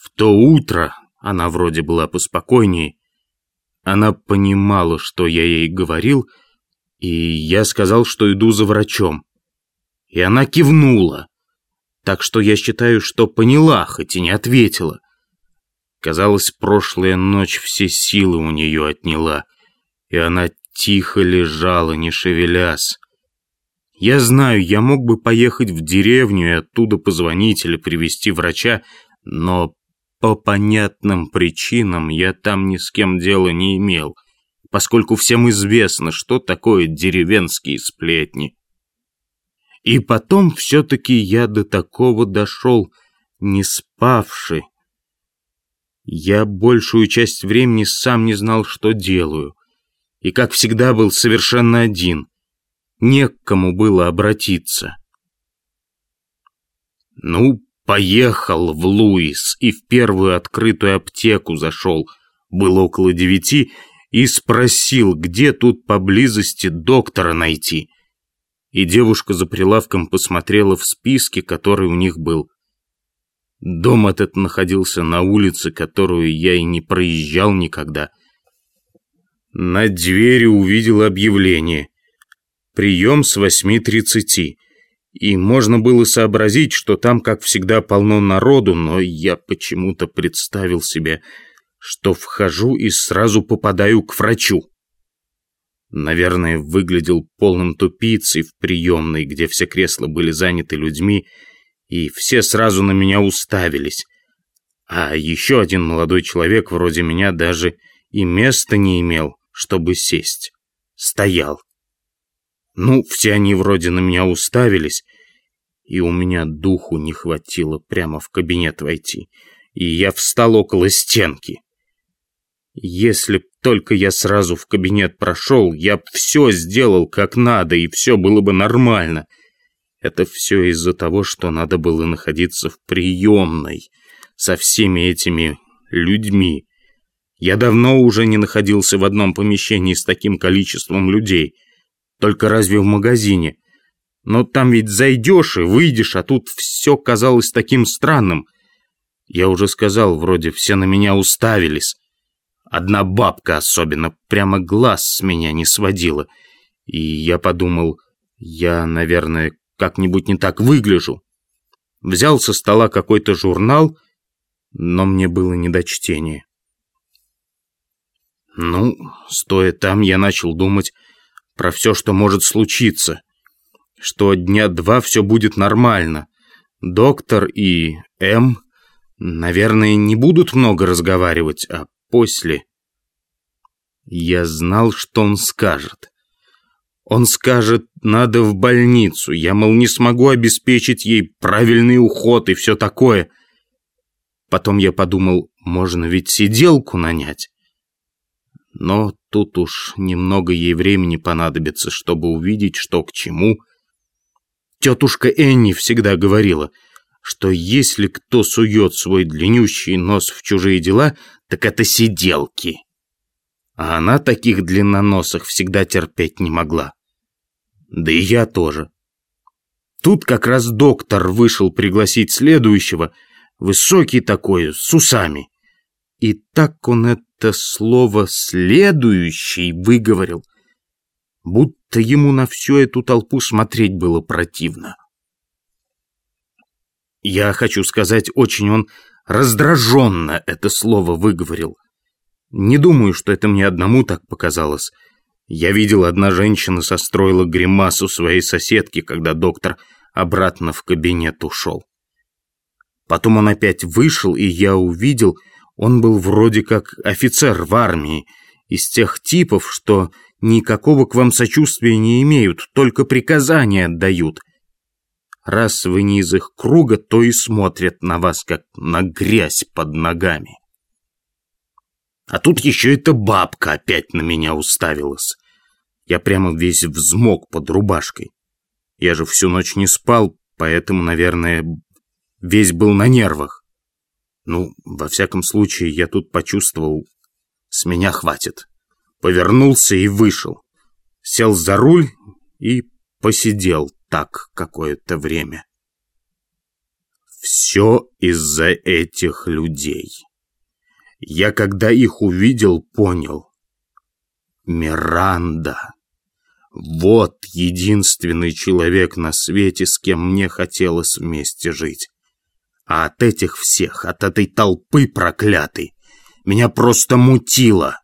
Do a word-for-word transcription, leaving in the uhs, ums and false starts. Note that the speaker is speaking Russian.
В то утро она вроде была поспокойнее. Она понимала, что я ей говорил, и я сказал, что иду за врачом. И она кивнула, так что я считаю, что поняла, хоть и не ответила. Казалось, прошлая ночь все силы у нее отняла, и она тихо лежала, не шевелясь. Я знаю, я мог бы поехать в деревню и оттуда позвонить или привезти врача, но по понятным причинам я там ни с кем дела не имел, поскольку всем известно, что такое деревенские сплетни. И потом все-таки я до такого дошел, не спавший. Я большую часть времени сам не знал, что делаю, и, как всегда, был совершенно один. Не к кому было обратиться. Ну, поехал в Луис и в первую открытую аптеку зашел, было около девяти, и спросил, где тут поблизости доктора найти. И девушка за прилавком посмотрела в списке, который у них был. Дом этот находился на улице, которую я и не проезжал никогда. На двери увидел объявление: прием с восьми тридцати. И можно было сообразить, что там, как всегда, полно народу, но я почему-то представил себе, что вхожу и сразу попадаю к врачу. Наверное, выглядел полным тупицей в приемной, где все кресла были заняты людьми, и все сразу на меня уставились. А еще один молодой человек вроде меня даже и места не имел, чтобы сесть. Стоял. Ну, все они вроде на меня уставились, и у меня духу не хватило прямо в кабинет войти, и я встал около стенки. Если б только я сразу в кабинет прошел, я б все сделал как надо, и все было бы нормально. Это все из-за того, что надо было находиться в приемной со всеми этими людьми. Я давно уже не находился в одном помещении с таким количеством людей. Только разве в магазине? Но там ведь зайдешь и выйдешь, а тут все казалось таким странным. Я уже сказал, вроде все на меня уставились. Одна бабка особенно прямо глаз с меня не сводила. И я подумал, я, наверное, как-нибудь не так выгляжу. Взял со стола какой-то журнал, но мне было не до чтения. Ну, стоя там, я начал думать про все, что может случиться, что дня два все будет нормально. Доктор и М, наверное, не будут много разговаривать, а после... Я знал, что он скажет. Он скажет, надо в больницу. Я, мол, не смогу обеспечить ей правильный уход и все такое. Потом я подумал, можно ведь сиделку нанять. Но тут уж немного ей времени понадобится, чтобы увидеть, что к чему. Тетушка Энни всегда говорила, что если кто сует свой длиннющий нос в чужие дела, так это сиделки. А она таких длинноносых всегда терпеть не могла. Да и я тоже. Тут как раз доктор вышел пригласить следующего, высокий такой, с усами. И так он это слово «следующий» выговорил, будто ему на всю эту толпу смотреть было противно. Я хочу сказать, очень он раздраженно это слово выговорил. Не думаю, что это мне одному так показалось. Я видел, одна женщина состроила гримасу своей соседки, когда доктор обратно в кабинет ушел. Потом он опять вышел, и я увидел, он был вроде как офицер в армии, из тех типов, что никакого к вам сочувствия не имеют, только приказания отдают. Раз вы не из их круга, то и смотрят на вас, как на грязь под ногами. А тут еще эта бабка опять на меня уставилась. Я прямо весь взмок под рубашкой. Я же всю ночь не спал, поэтому, наверное, весь был на нервах. Ну, во всяком случае, я тут почувствовал, с меня хватит. Повернулся и вышел. Сел за руль и посидел так какое-то время. Все из-за этих людей. Я, когда их увидел, понял. Миранда. Вот единственный человек на свете, с кем мне хотелось вместе жить. А от этих всех, от этой толпы проклятой, меня просто мутило.